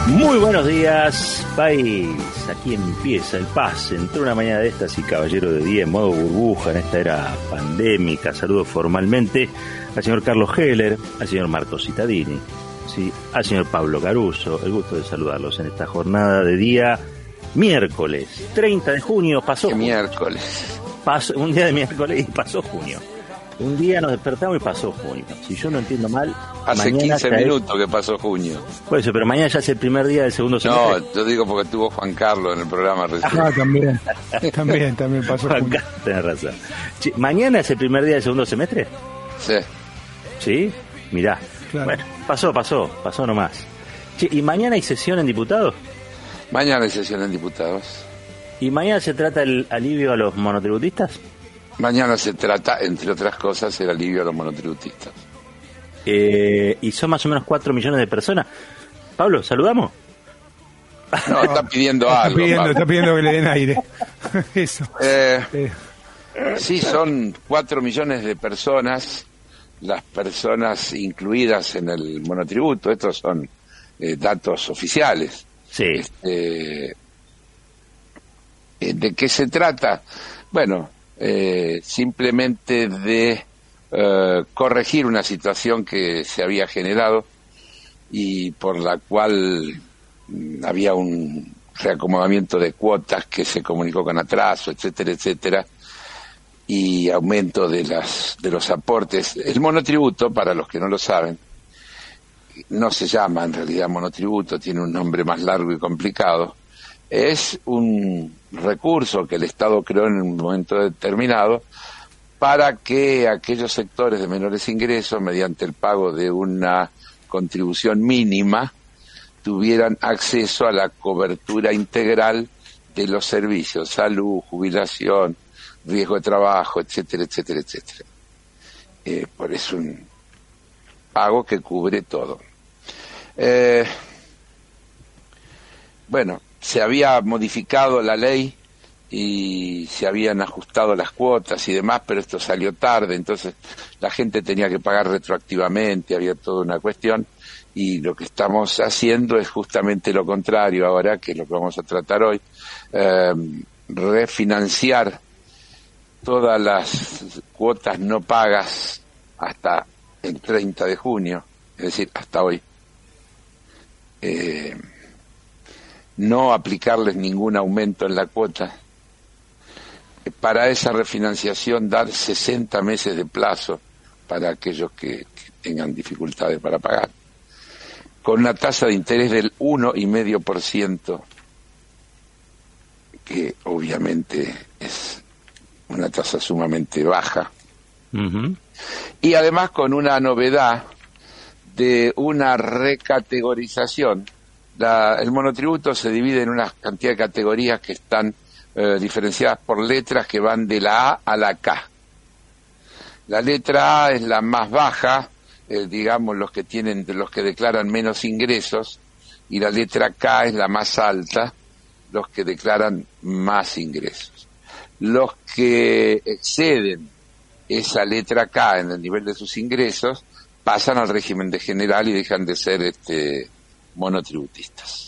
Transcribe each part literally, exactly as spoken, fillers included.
Muy buenos días, país. Aquí empieza el pase. Entró una mañana de estas y caballero de día en modo burbuja en esta era pandémica. Saludo formalmente al señor Carlos Heller, al señor Marco Cittadini, sí, al señor Pablo Caruso. El gusto de saludarlos en esta jornada de día miércoles, treinta de junio. Pasó ¿Qué miércoles? Pasó, un día de miércoles y pasó junio. Un día nos despertamos y pasó junio. Si yo no entiendo mal, hace quince minutos es... que pasó junio. Por eso, pero mañana ya es el primer día del segundo semestre. No, yo digo porque estuvo Juan Carlos en el programa recién. Ah, también. También, también pasó Juan junio. Carlos, tenés razón. Che, ¿mañana es el primer día del segundo semestre? Sí. ¿Sí? Mirá. Claro. Bueno, pasó, pasó, pasó nomás. Che, ¿y mañana hay sesión en diputados? Mañana hay sesión en diputados. ¿Y mañana se trata el alivio a los monotributistas? Mañana se trata, entre otras cosas, el alivio a los monotributistas. Eh, y son más o menos cuatro millones de personas. Pablo, ¿saludamos? No, está pidiendo está algo. Pidiendo, Pablo. está pidiendo que le den aire. Eso. Eh, Eh, sí, son cuatro millones de personas, las personas incluidas en el monotributo. Estos son eh, datos oficiales. Sí. Este, eh, ¿de qué se trata? Bueno... Eh, simplemente de eh, corregir una situación que se había generado y por la cual mm, había un reacomodamiento de cuotas que se comunicó con atraso, etcétera, etcétera, y aumento de las de los aportes. El monotributo, para los que no lo saben, no se llama en realidad monotributo, tiene un nombre más largo y complicado. Es un recurso que el Estado creó en un momento determinado para que aquellos sectores de menores ingresos, mediante el pago de una contribución mínima, tuvieran acceso a la cobertura integral de los servicios, salud, jubilación, riesgo de trabajo, etcétera, etcétera, etcétera. Eh, por eso un pago que cubre todo. Eh, bueno, se había modificado la ley y se habían ajustado las cuotas y demás, pero esto salió tarde, entonces la gente tenía que pagar retroactivamente, había toda una cuestión, y lo que estamos haciendo es justamente lo contrario ahora, que es lo que vamos a tratar hoy, eh, refinanciar todas las cuotas no pagas hasta el treinta de junio, es decir, hasta hoy. Eh, no aplicarles ningún aumento en la cuota. Para esa refinanciación dar sesenta meses de plazo para aquellos que, que tengan dificultades para pagar, con una tasa de interés del uno coma cinco por ciento, que obviamente es una tasa sumamente baja. Uh-huh. Y además con una novedad de una recategorización. La, el monotributo se divide en una cantidad de categorías que están eh, diferenciadas por letras que van de la A a la K. La letra A es la más baja, eh, digamos los que tienen, los que declaran menos ingresos, y la letra K es la más alta, los que declaran más ingresos. Los que exceden esa letra K en el nivel de sus ingresos pasan al régimen de general y dejan de ser este monotributistas.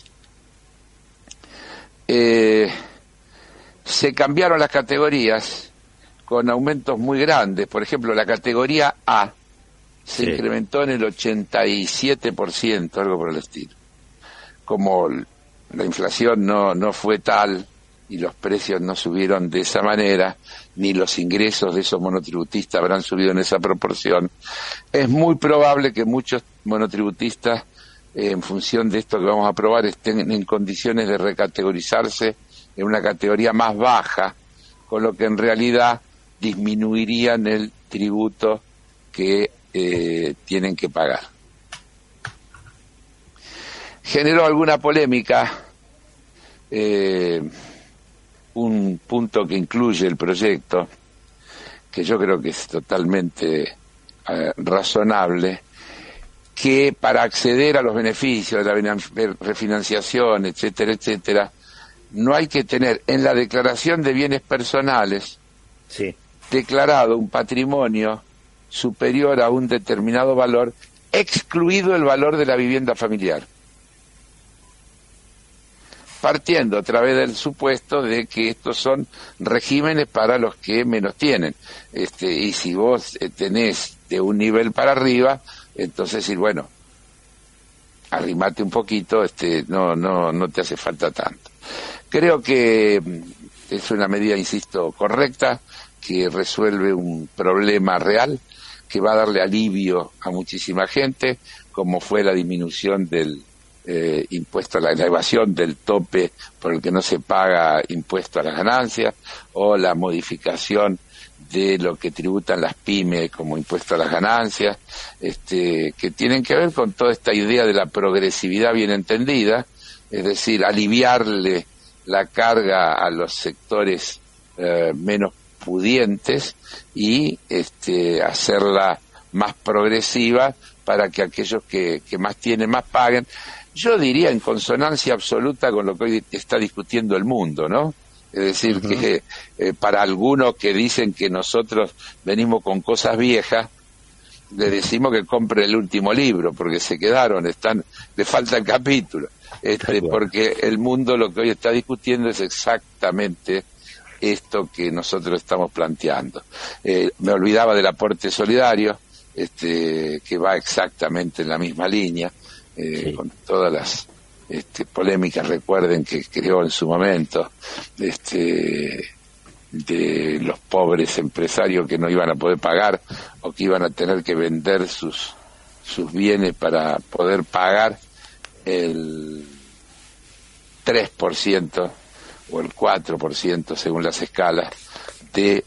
Eh, se cambiaron las categorías con aumentos muy grandes. Por ejemplo, la categoría A se sí. incrementó en el ochenta y siete por ciento, algo por el estilo. Como la inflación no, no fue tal y los precios no subieron de esa manera, ni los ingresos de esos monotributistas habrán subido en esa proporción, es muy probable que muchos monotributistas, en función de esto que vamos a aprobar, estén en condiciones de recategorizarse en una categoría más baja, con lo que en realidad disminuirían el tributo que eh, tienen que pagar. Generó alguna polémica eh, un punto que incluye el proyecto, que yo creo que es totalmente eh, razonable, que para acceder a los beneficios de la refinanciación, etcétera, etcétera, no hay que tener en la declaración de bienes personales sí. declarado un patrimonio superior a un determinado valor, excluido el valor de la vivienda familiar. partiendo a través del supuesto de que estos son regímenes para los que menos tienen. Este, y si vos tenés de un nivel para arriba, entonces decir, bueno, arrimate un poquito, este, no, no, no te hace falta tanto. Creo que es una medida, insisto, correcta, que resuelve un problema real, que va a darle alivio a muchísima gente, como fue la disminución del eh, impuesto a la, la evasión del tope por el que no se paga impuesto a las ganancias, o la modificación de lo que tributan las pymes como impuesto a las ganancias, este, que tienen que ver con toda esta idea de la progresividad bien entendida, es decir, aliviarle la carga a los sectores eh, menos pudientes y este, hacerla más progresiva para que aquellos que, que más tienen más paguen. Yo diría en consonancia absoluta con lo que hoy está discutiendo el mundo, ¿no? Es decir, uh-huh. que eh, para algunos que dicen que nosotros venimos con cosas viejas, le decimos que compre el último libro, porque se quedaron, están, le faltan capítulos. Este, porque el mundo lo que hoy está discutiendo es exactamente esto que nosotros estamos planteando. Eh, me olvidaba del aporte solidario, este, que va exactamente en la misma línea, eh, sí. con todas las este, polémicas, recuerden, que creó en su momento, este, de los pobres empresarios que no iban a poder pagar o que iban a tener que vender sus, sus bienes para poder pagar el tres por ciento o el cuatro por ciento según las escalas de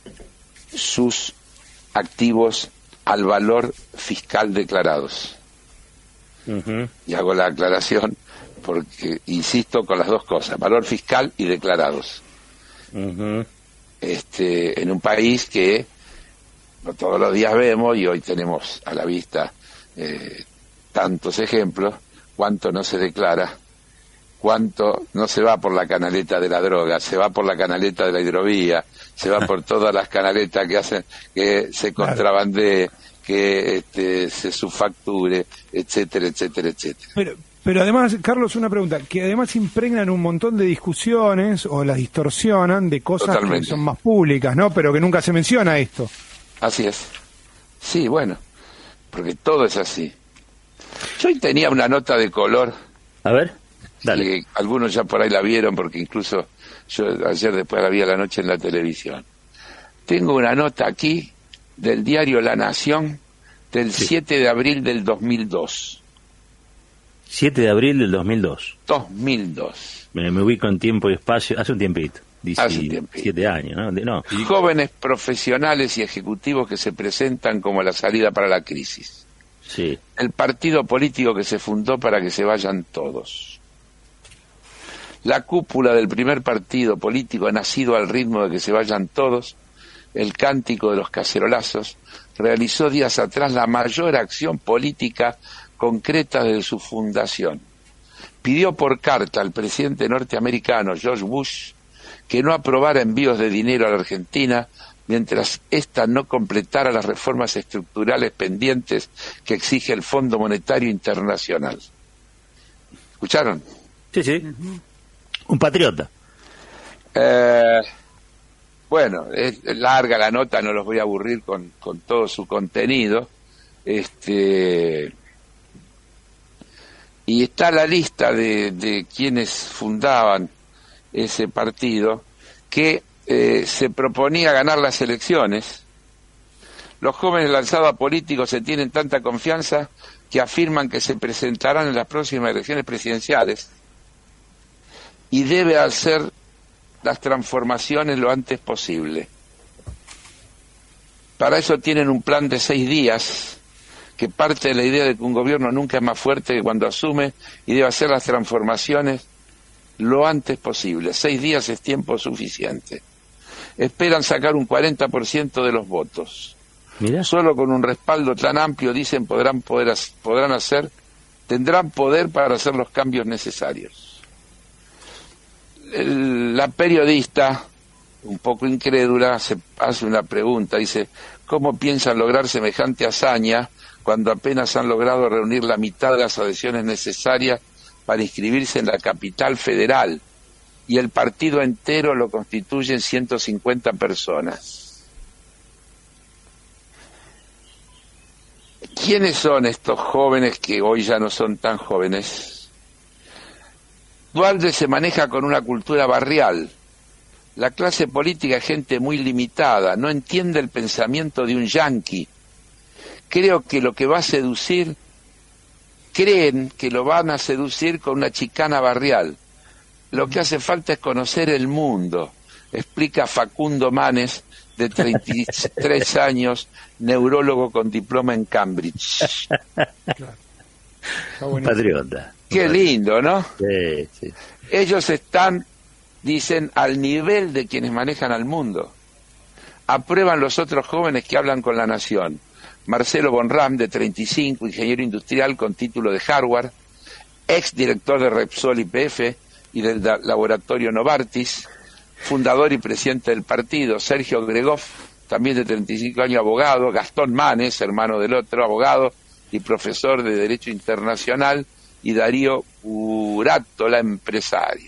sus activos al valor fiscal declarados. Uh-huh. Y hago la aclaración porque insisto con las dos cosas, valor fiscal y declarados. Uh-huh. Este, en un país que no todos los días vemos, y hoy tenemos a la vista eh, tantos ejemplos, cuánto no se declara, cuánto no se va por la canaleta de la droga, se va por la canaleta de la hidrovía, se va por todas las canaletas que hacen que se contrabandee, que este, se subfacture, etcétera, etcétera, etcétera. Pero, pero además, Carlos, una pregunta, que además impregnan un montón de discusiones o las distorsionan de cosas Totalmente. que son más públicas, ¿no? Pero que nunca se menciona esto. Así es. Sí, bueno, porque todo es así. Yo hoy tenía una nota de color. A ver, dale. Que algunos ya por ahí la vieron, porque incluso yo ayer después la vi a la noche en la televisión. Tengo una nota aquí del diario La Nación del sí. siete de abril del dos mil dos. siete de abril del dos mil dos. dos mil dos. Me, me ubico en tiempo y espacio, hace un tiempito. Hace un tiempito. siete años, ¿no? De, no. Jóvenes profesionales y ejecutivos que se presentan como la salida para la crisis. Sí. El partido político que se fundó para que se vayan todos. La cúpula del primer partido político ha nacido al ritmo de que se vayan todos. El cántico de los cacerolazos realizó días atrás la mayor acción política concreta desde su fundación. Pidió por carta al presidente norteamericano George Bush que no aprobara envíos de dinero a la Argentina mientras ésta no completara las reformas estructurales pendientes que exige el Fondo Monetario Internacional. ¿Escucharon? Sí, sí. Uh-huh. Un patriota. Eh, bueno, es larga la nota, no los voy a aburrir con, con todo su contenido. Este, y está la lista de, de quienes fundaban ese partido que eh, se proponía ganar las elecciones. Los jóvenes lanzados a políticos se tienen tanta confianza que afirman que se presentarán en las próximas elecciones presidenciales y debe hacer las transformaciones lo antes posible. Para eso tienen un plan de seis días que parte de la idea de que un gobierno nunca es más fuerte que cuando asume y debe hacer las transformaciones lo antes posible. Seis días es tiempo suficiente. Esperan sacar un cuarenta por ciento de los votos. Mira. Solo con un respaldo tan amplio, dicen, podrán poder podrán hacer, tendrán poder para hacer los cambios necesarios. El, la periodista, un poco incrédula, se hace una pregunta, dice, ¿cómo piensan lograr semejante hazaña cuando apenas han logrado reunir la mitad de las adhesiones necesarias para inscribirse en la capital federal y el partido entero lo constituyen ciento cincuenta personas. ¿Quiénes son estos jóvenes que hoy ya no son tan jóvenes? Duhalde se maneja con una cultura barrial. La clase política es gente muy limitada, no entiende el pensamiento de un yanqui. Creo que lo que va a seducir, creen que lo van a seducir con una chicana barrial. Lo que hace falta es conocer el mundo, explica Facundo Manes, de treinta y tres años, neurólogo con diploma en Cambridge. Patriota. Qué lindo, ¿no? Sí, sí. Ellos están, dicen, al nivel de quienes manejan al mundo. Aprueban los otros jóvenes que hablan con la nación. Marcelo Bonram, de treinta y cinco, ingeniero industrial con título de Harvard, ex director de Repsol Y P F y del laboratorio Novartis, fundador y presidente del partido. Sergio Gregov, también de treinta y cinco años, abogado. Gastón Manes, hermano del otro, abogado y profesor de Derecho Internacional. Y Darío Urátola, empresario.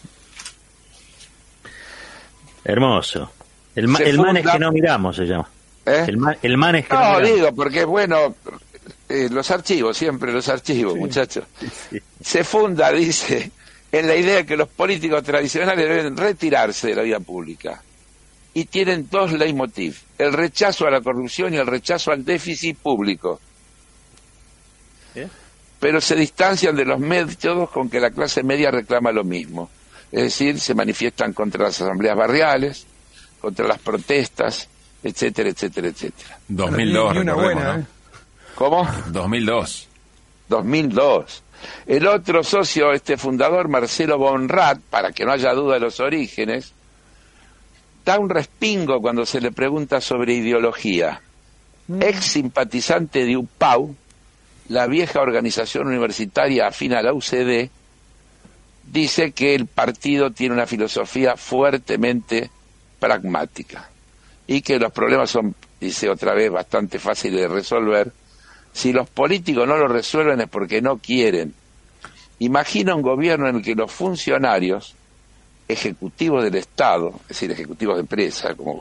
Hermoso. El, ma, el Manes que no miramos se llama. ¿Eh? El, ma, el Manes que no, no miramos. digo, porque es bueno, eh, los archivos, siempre los archivos, sí, muchachos. Sí. Se funda, dice, en la idea de que los políticos tradicionales deben retirarse de la vida pública. Y tienen dos leitmotiv: el rechazo a la corrupción y el rechazo al déficit público. ¿Eh? Pero se distancian de los métodos con que la clase media reclama lo mismo. Es decir, se manifiestan contra las asambleas barriales, contra las protestas, etcétera, etcétera, etcétera. dos mil dos, una buena, ¿no? ¿eh? ¿Cómo? dos mil dos. dos mil dos. El otro socio, este fundador, Marcelo Bonrat, para que no haya duda de los orígenes, da un respingo cuando se le pregunta sobre ideología. Mm. Ex simpatizante de U P A U, la vieja organización universitaria afín a la U C D, dice que el partido tiene una filosofía fuertemente pragmática y que los problemas son, dice otra vez, bastante fáciles de resolver. Si los políticos no lo resuelven es porque no quieren. Imagina un gobierno en el que los funcionarios ejecutivos del Estado, es decir, ejecutivos de empresa, como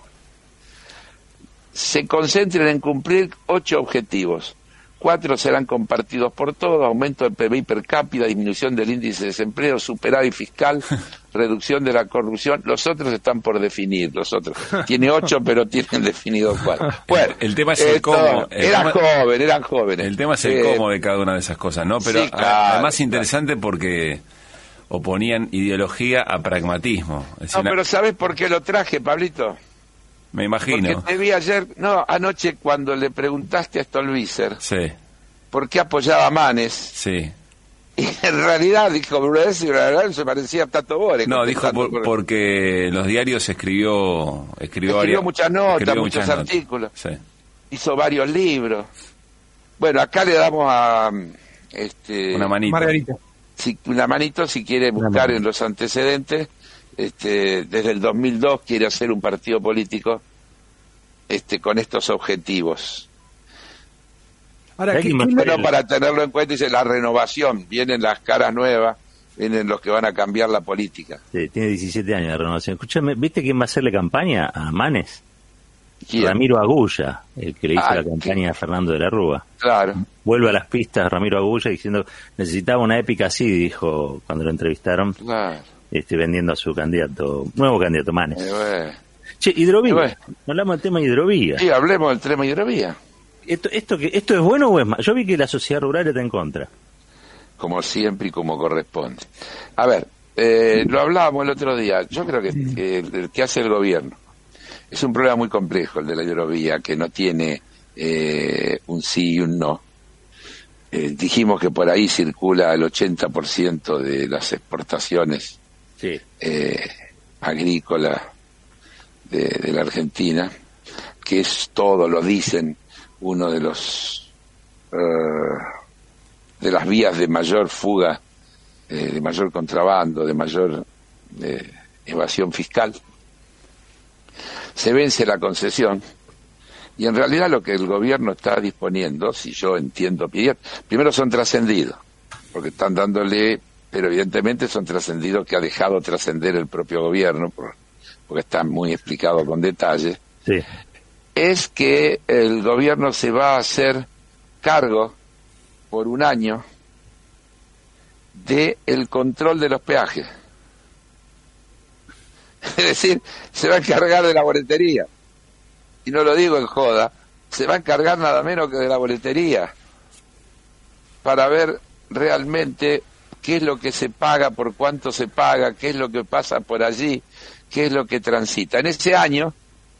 se concentren en cumplir ocho objetivos. Cuatro serán compartidos por todos: aumento del P B I per cápita, disminución del índice de desempleo, superávit fiscal, reducción de la corrupción. Los otros están por definir, los otros. Tiene ocho, pero tienen definido cuatro. Bueno, el tema es el cómo. Eran jóvenes, eran jóvenes. El tema es el eh, cómo de cada una de esas cosas, ¿no? Pero sí, claro, además interesante claro. Porque oponían ideología a pragmatismo. Es decir, no, pero ¿sabes por qué lo traje, Pablito? Me imagino. Porque te vi ayer, no, anoche cuando le preguntaste a Stolbizer, sí, por qué apoyaba a Manes. Sí. Y en realidad dijo, verdad se parecía a Tato Bores. No, dijo por, por... porque los diarios escribió... Escribió, escribió varias, muchas notas, escribió muchos muchas artículos. Notas. Sí. Hizo varios libros. Bueno, acá le damos a... este una manito. Margarita. Si, una manito si quiere buscar en los antecedentes. Este, desde el dos mil dos quiere hacer un partido político este, con estos objetivos. Ahora, ¿qué, bueno, para tenerlo en cuenta, dice la renovación, vienen las caras nuevas, vienen los que van a cambiar la política. Sí, tiene diecisiete años de renovación. Escúchame, ¿viste quién va a hacerle campaña a Manes? ¿Quién? Ramiro Agulla, el que le hizo ah, la campaña ¿qué? a Fernando de la Rúa. Claro. Vuelve a las pistas Ramiro Agulla diciendo, necesitaba una épica así, dijo cuando lo entrevistaron. Claro. Este, vendiendo a su candidato, nuevo candidato Manes. Eh, bueno. Che, hidrovía. Eh, bueno. No hablamos del tema hidrovía. Sí, hablemos del tema hidrovía. ¿Esto, esto, que, ¿Esto es bueno o es malo? Yo vi que la sociedad rural está en contra. Como siempre y como corresponde. A ver, eh, lo hablábamos el otro día. Yo creo que, que el que hace el gobierno es un problema muy complejo, el de la hidrovía, que no tiene eh, un sí y un no. Eh, dijimos que por ahí circula el ochenta por ciento de las exportaciones sí. eh, agrícolas de, de la Argentina, que es todo, lo dicen, uno de los uh, de las vías de mayor fuga, eh, de mayor contrabando, de mayor eh, evasión fiscal. Se vence la concesión y en realidad lo que el gobierno está disponiendo, si yo entiendo bien, primero son trascendidos, porque están dándole pero evidentemente son trascendidos que ha dejado trascender el propio gobierno, por, porque está muy explicado con detalle, sí. es que el gobierno se va a hacer cargo por un año de el control de los peajes. Es decir, se va a encargar de la boletería. Y no lo digo en joda, se va a encargar nada menos que de la boletería, para ver realmente qué es lo que se paga, por cuánto se paga, qué es lo que pasa por allí, qué es lo que transita. En ese año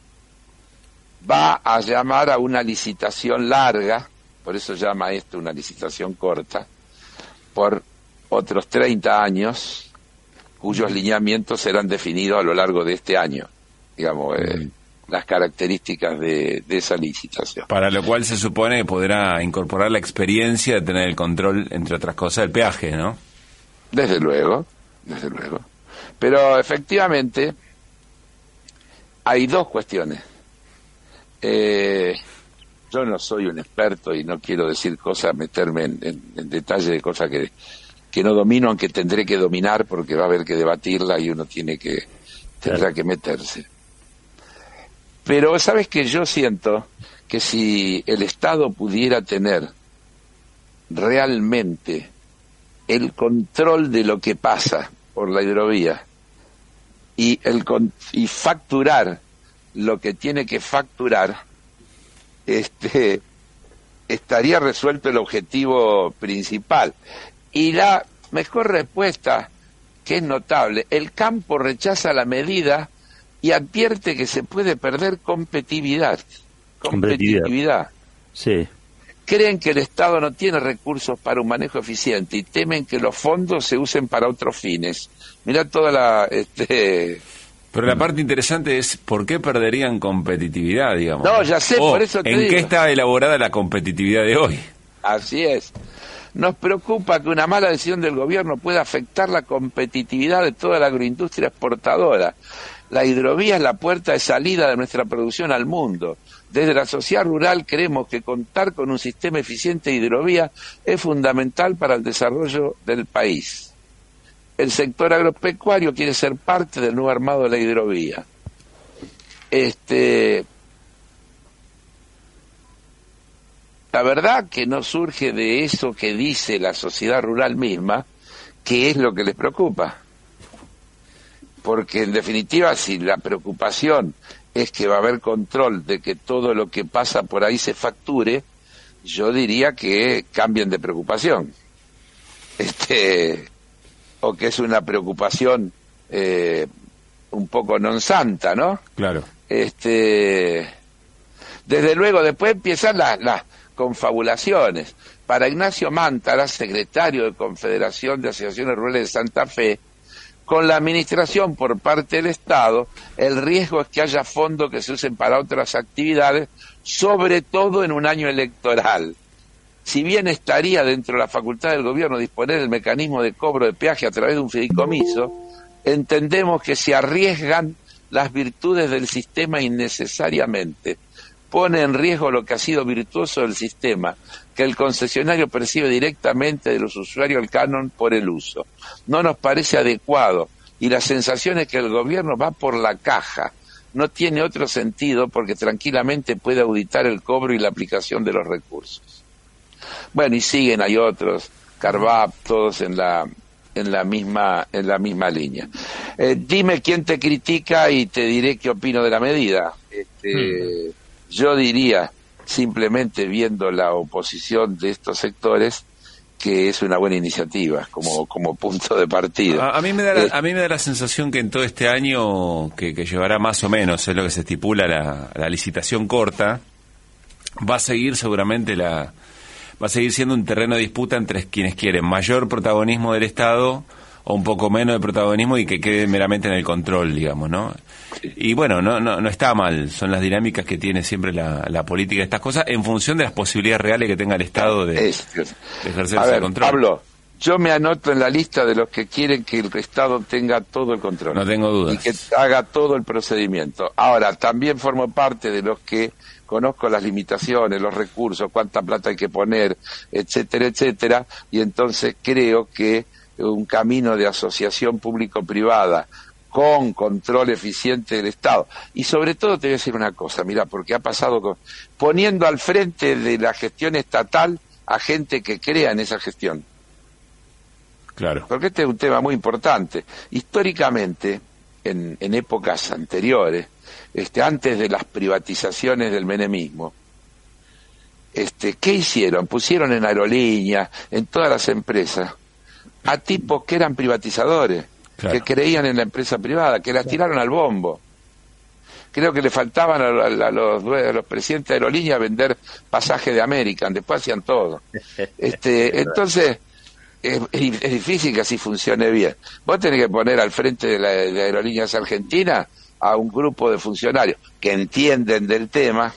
va a llamar a una licitación larga, por eso llama esto una licitación corta, por otros treinta años, cuyos lineamientos serán definidos a lo largo de este año, digamos, eh, las características de, de esa licitación. Para lo cual se supone que podrá incorporar la experiencia de tener el control, entre otras cosas, del peaje, ¿no? Desde luego, desde luego. Pero efectivamente hay dos cuestiones. Eh, yo no soy un experto y no quiero decir cosas, meterme en, en, en detalle de cosas que, que no domino, aunque tendré que dominar porque va a haber que debatirla y uno tiene que tendrá claro. que meterse. Pero sabes que yo siento que si el Estado pudiera tener realmente el control de lo que pasa por la hidrovía y el y facturar lo que tiene que facturar, este estaría resuelto el objetivo principal. Y la mejor respuesta, que es notable, el campo rechaza la medida y advierte que se puede perder competitividad. Competitividad. competitividad. Sí. Creen que el Estado no tiene recursos para un manejo eficiente y temen que los fondos se usen para otros fines. Mirá toda la... Este... Pero la parte interesante es ¿por qué perderían competitividad, digamos? No, ya sé, oh, por eso te ¿en digo. qué está elaborada la competitividad de hoy? Así es. Nos preocupa que una mala decisión del gobierno pueda afectar la competitividad de toda la agroindustria exportadora. La hidrovía es la puerta de salida de nuestra producción al mundo. Desde la sociedad rural creemos que contar con un sistema eficiente de hidrovía es fundamental para el desarrollo del país. El sector agropecuario quiere ser parte del nuevo armado de la hidrovía. Este, la verdad que no surge de eso que dice la sociedad rural misma, que es lo que les preocupa. Porque en definitiva, si la preocupación es que va a haber control de que todo lo que pasa por ahí se facture, yo diría que cambien de preocupación. Este, o que es una preocupación eh, un poco non santa, ¿no? Claro. Este, desde luego, después empiezan las, las confabulaciones. Para Ignacio Mántara, secretario de Confederación de Asociaciones Rurales de Santa Fe, con la administración por parte del Estado, el riesgo es que haya fondos que se usen para otras actividades, sobre todo en un año electoral. Si bien estaría dentro de la facultad del gobierno disponer del mecanismo de cobro de peaje a través de un fideicomiso, entendemos que se arriesgan las virtudes del sistema innecesariamente. Pone en riesgo lo que ha sido virtuoso del sistema, que el concesionario percibe directamente de los usuarios el canon por el uso. No nos parece adecuado y la sensación es que el gobierno va por la caja. No tiene otro sentido porque tranquilamente puede auditar el cobro y la aplicación de los recursos. Bueno, y siguen, hay otros, Carvap, todos en la en la misma en la misma línea. Eh, dime quién te critica y te diré qué opino de la medida. Este, hmm. Yo diría, simplemente viendo la oposición de estos sectores, que es una buena iniciativa como como punto de partida. A, a mí me da la, eh, a mí me da la sensación que en todo este año que, que llevará más o menos, es lo que se estipula la, la licitación corta, va a seguir seguramente la va a seguir siendo un terreno de disputa entre quienes quieren mayor protagonismo del Estado o un poco menos de protagonismo y que quede meramente en el control, digamos, ¿no? Sí. Y bueno, no no no está mal, son las dinámicas que tiene siempre la, la política de estas cosas en función de las posibilidades reales que tenga el Estado de, es, de ejercer ese control. Pablo, yo me anoto en la lista de los que quieren que el Estado tenga todo el control. No tengo dudas. Y que haga todo el procedimiento. Ahora, también formo parte de los que conozco las limitaciones, los recursos, cuánta plata hay que poner, etcétera, etcétera, y entonces creo que un camino de asociación público-privada con control eficiente del Estado. Y sobre todo te voy a decir una cosa, mira, porque ha pasado con, poniendo al frente de la gestión estatal a gente que crea en esa gestión. Claro. Porque este es un tema muy importante. Históricamente, en, en épocas anteriores, este, antes de las privatizaciones del menemismo, este, ¿qué hicieron? Pusieron en aerolíneas, en todas las empresas, a tipos que eran privatizadores, claro, que creían en la empresa privada, que las tiraron al bombo. Creo que le faltaban a, a, a, los, a los presidentes de aerolíneas vender pasajes de American, después hacían todo. Este, entonces, es, es difícil que así funcione bien. Vos tenés que poner al frente de, la, de Aerolíneas Argentinas a un grupo de funcionarios que entienden del tema,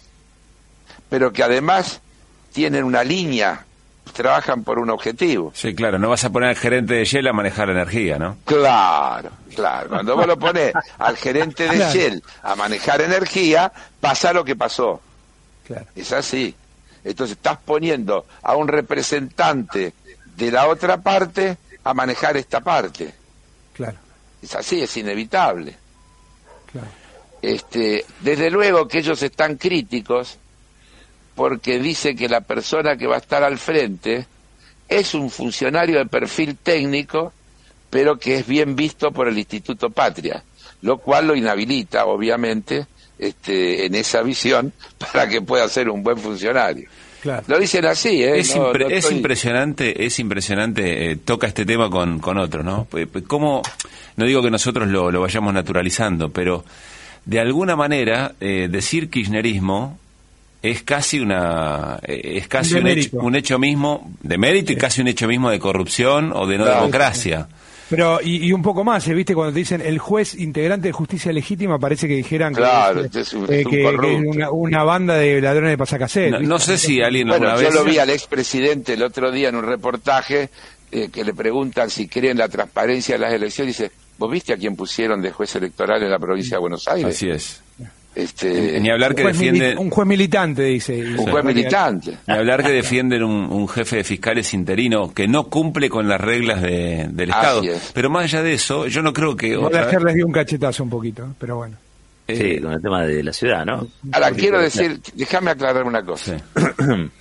pero que además tienen una línea, trabajan por un objetivo. Sí, claro, no vas a poner al gerente de Shell a manejar la energía, ¿no? Claro, claro. Cuando vos lo ponés al gerente de claro. Shell a manejar energía, pasa lo que pasó. Claro. Es así. Entonces estás poniendo a un representante de la otra parte a manejar esta parte. Claro. Es así, es inevitable. Claro. Este, desde luego que ellos están críticos porque dice que la persona que va a estar al frente es un funcionario de perfil técnico, pero que es bien visto por el Instituto Patria, lo cual lo inhabilita, obviamente, este, en esa visión, para que pueda ser un buen funcionario. Claro. Lo dicen así, ¿eh? Es, no, impre no es estoy... impresionante, es impresionante, eh, toca este tema con, con otro, ¿no? ¿Cómo? No digo que nosotros lo, lo vayamos naturalizando, pero de alguna manera eh, decir kirchnerismo es casi una es casi un hecho, un hecho mismo de mérito, sí, y casi un hecho mismo de corrupción o de no claro, democracia. Pero, y, y un poco más, ¿eh? ¿Viste? Cuando te dicen el juez integrante de justicia legítima, parece que dijeran claro, que, es, un, eh, es, un que, que es una, una banda de ladrones de pasacassette. No, no sé si alguien bueno, alguna yo vez... lo vi al expresidente el otro día en un reportaje eh, que le preguntan si creen la transparencia de las elecciones, y dice, ¿vos viste a quién pusieron de juez electoral en la provincia de Buenos Aires? Así es. Este, ni hablar que un defiende un juez militante, dice, dice un juez militante, ni hablar que defienden un, un jefe de fiscales interino que no cumple con las reglas de, del Estado. Pero más allá de eso, yo no creo que otra vez les dio un cachetazo un poquito, pero bueno. Eh, sí, con el tema de la ciudad, ¿no? Ahora quiero decir, déjame aclarar una cosa. Sí.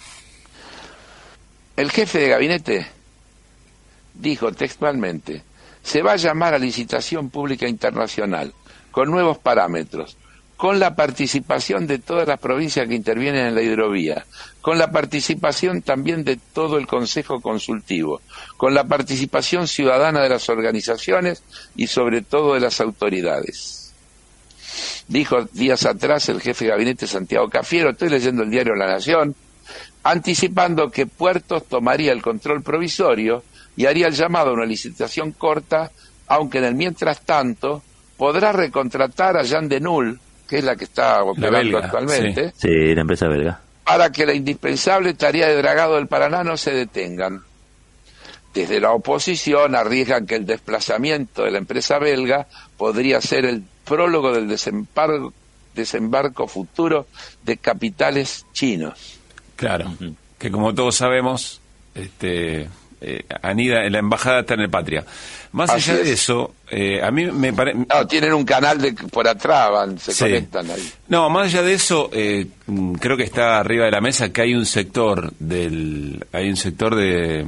El jefe de gabinete dijo textualmente: se va a llamar a licitación pública internacional con nuevos parámetros, con la participación de todas las provincias que intervienen en la hidrovía, con la participación también de todo el Consejo Consultivo, con la participación ciudadana de las organizaciones y sobre todo de las autoridades. Dijo días atrás el jefe de gabinete Santiago Cafiero, estoy leyendo el diario La Nación, anticipando que Puertos tomaría el control provisorio y haría el llamado a una licitación corta, aunque en el mientras tanto podrá recontratar a Jean Denul, que es la que está operando actualmente, sí. sí, la empresa belga, para que la indispensable tarea de dragado del Paraná no se detengan. Desde la oposición arriesgan que el desplazamiento de la empresa belga podría ser el prólogo del desembarco, desembarco futuro de capitales chinos. Claro, uh-huh. que como todos sabemos, este... Eh, anida, la embajada está en el Patria. Más Así allá es. de eso, eh, a mí me parece... No, tienen un canal de por atrás, van, se sí. conectan ahí. No, más allá de eso, eh, creo que está arriba de la mesa que hay un sector del... Hay un sector de...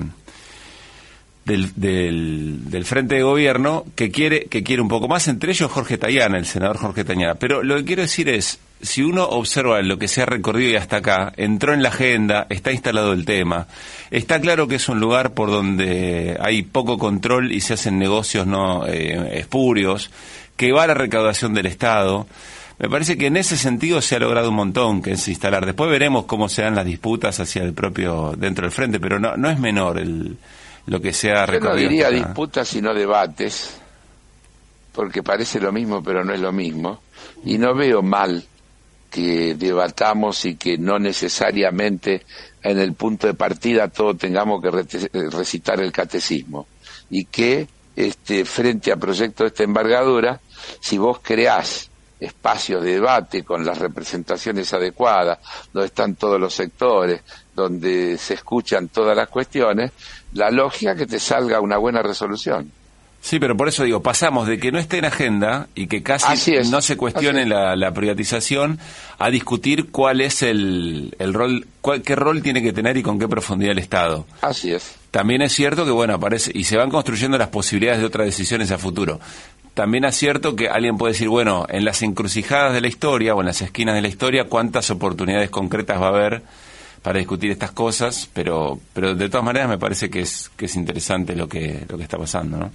Del, del, del frente de gobierno que quiere que quiere un poco más, entre ellos Jorge Tayana, el senador Jorge Tayana. Pero lo que quiero decir es, si uno observa lo que se ha recorrido y hasta acá, entró en la agenda, está instalado el tema, está claro que es un lugar por donde hay poco control y se hacen negocios no eh, espurios, que va a la recaudación del Estado. Me parece que en ese sentido se ha logrado un montón, que es instalar. Después veremos cómo se dan las disputas hacia el propio, dentro del frente, pero no, no es menor el... lo que sea recorrido. Yo no diría disputas sino debates, porque parece lo mismo pero no es lo mismo, y no veo mal que debatamos y que no necesariamente en el punto de partida todos tengamos que recitar el catecismo, y que este frente a proyectos de esta envergadura, si vos creás espacios de debate con las representaciones adecuadas, donde están todos los sectores, donde se escuchan todas las cuestiones, la lógica que te salga una buena resolución. Sí, pero por eso digo, pasamos de que no esté en agenda y que casi no se cuestione la, la privatización a discutir cuál es el, el rol, cuál, qué rol tiene que tener y con qué profundidad el Estado. Así es. También es cierto que, bueno, aparece y se van construyendo las posibilidades de otras decisiones a futuro. También es cierto que alguien puede decir, bueno, en las encrucijadas de la historia o en las esquinas de la historia, ¿cuántas oportunidades concretas va a haber para discutir estas cosas? Pero pero de todas maneras me parece que es que es interesante lo que lo que está pasando, ¿no?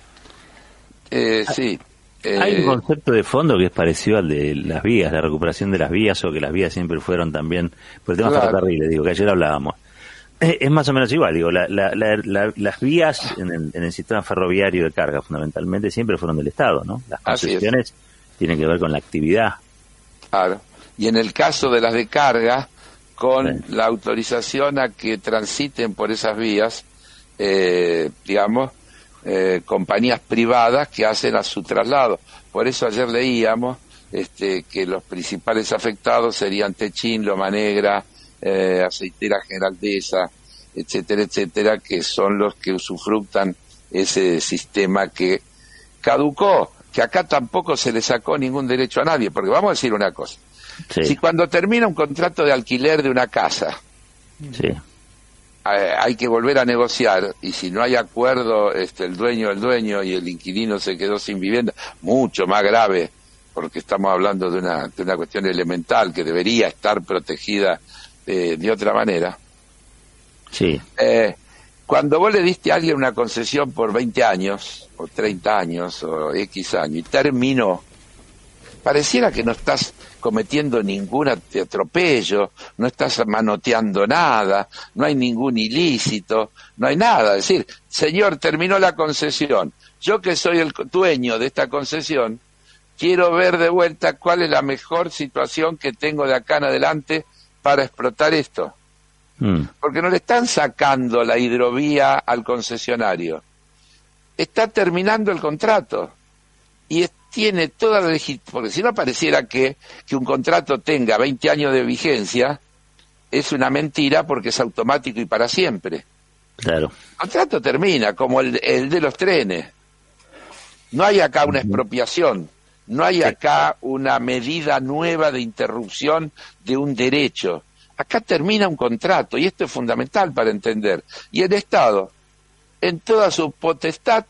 Eh, sí. Eh, Hay un concepto de fondo que es parecido al de las vías, la recuperación de las vías, o que las vías siempre fueron también, por el tema claro. ferrocarriles, digo, que ayer hablábamos. Eh, es más o menos igual, digo, la, la, la, la, las vías en el, en el sistema ferroviario de carga fundamentalmente siempre fueron del Estado, ¿no? Las concesiones tienen que ver con la actividad. Claro. Y en el caso de las de carga, con sí. la autorización a que transiten por esas vías, eh, digamos, Eh, compañías privadas que hacen a su traslado. Por eso ayer leíamos este, que los principales afectados serían Techín, Loma Negra, eh, Aceitera Generaldesa, etcétera, etcétera, que son los que usufructan ese sistema que caducó, que acá tampoco se le sacó ningún derecho a nadie, porque vamos a decir una cosa, sí. si cuando termina un contrato de alquiler de una casa, sí. hay que volver a negociar, y si no hay acuerdo, este, el dueño el dueño y el inquilino se quedó sin vivienda, mucho más grave, porque estamos hablando de una, de una cuestión elemental que debería estar protegida eh, de otra manera. Sí. Eh, cuando vos le diste a alguien una concesión por veinte años, o treinta años, o X años, y terminó, pareciera que no estás cometiendo ningún atropello, no estás manoteando nada, no hay ningún ilícito, no hay nada. Es decir, señor, terminó la concesión, yo que soy el dueño de esta concesión, quiero ver de vuelta cuál es la mejor situación que tengo de acá en adelante para explotar esto. Mm. Porque no le están sacando la hidrovía al concesionario, está terminando el contrato, y es tiene toda la legitimidad, porque si no pareciera que, que un contrato tenga veinte años de vigencia, es una mentira porque es automático y para siempre. Claro. El contrato termina, como el, el de los trenes. No hay acá una expropiación, no hay acá una medida nueva de interrupción de un derecho. Acá termina un contrato, y esto es fundamental para entender. Y el Estado, en toda su potestad,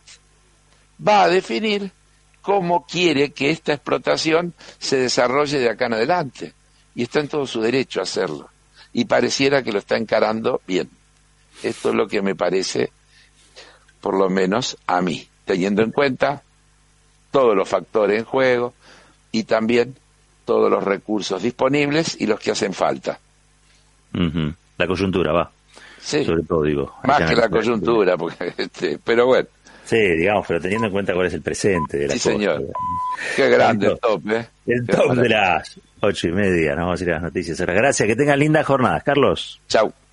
va a definir cómo quiere que esta explotación se desarrolle de acá en adelante. Y está en todo su derecho a hacerlo. Y pareciera que lo está encarando bien. Esto es lo que me parece, por lo menos a mí, teniendo en cuenta todos los factores en juego y también todos los recursos disponibles y los que hacen falta. Uh-huh. La coyuntura, va. Sí. Sobre todo, digo. Más que la coyuntura, porque, este, pero bueno. Sí, digamos, pero teniendo en cuenta cuál es el presente de la Sí, cosa, señor. Digamos. Qué grande el top, ¿eh? El top de las ocho y media, ¿no? Vamos a ir a las noticias. Gracias, que tengan lindas jornadas, Carlos. Chau.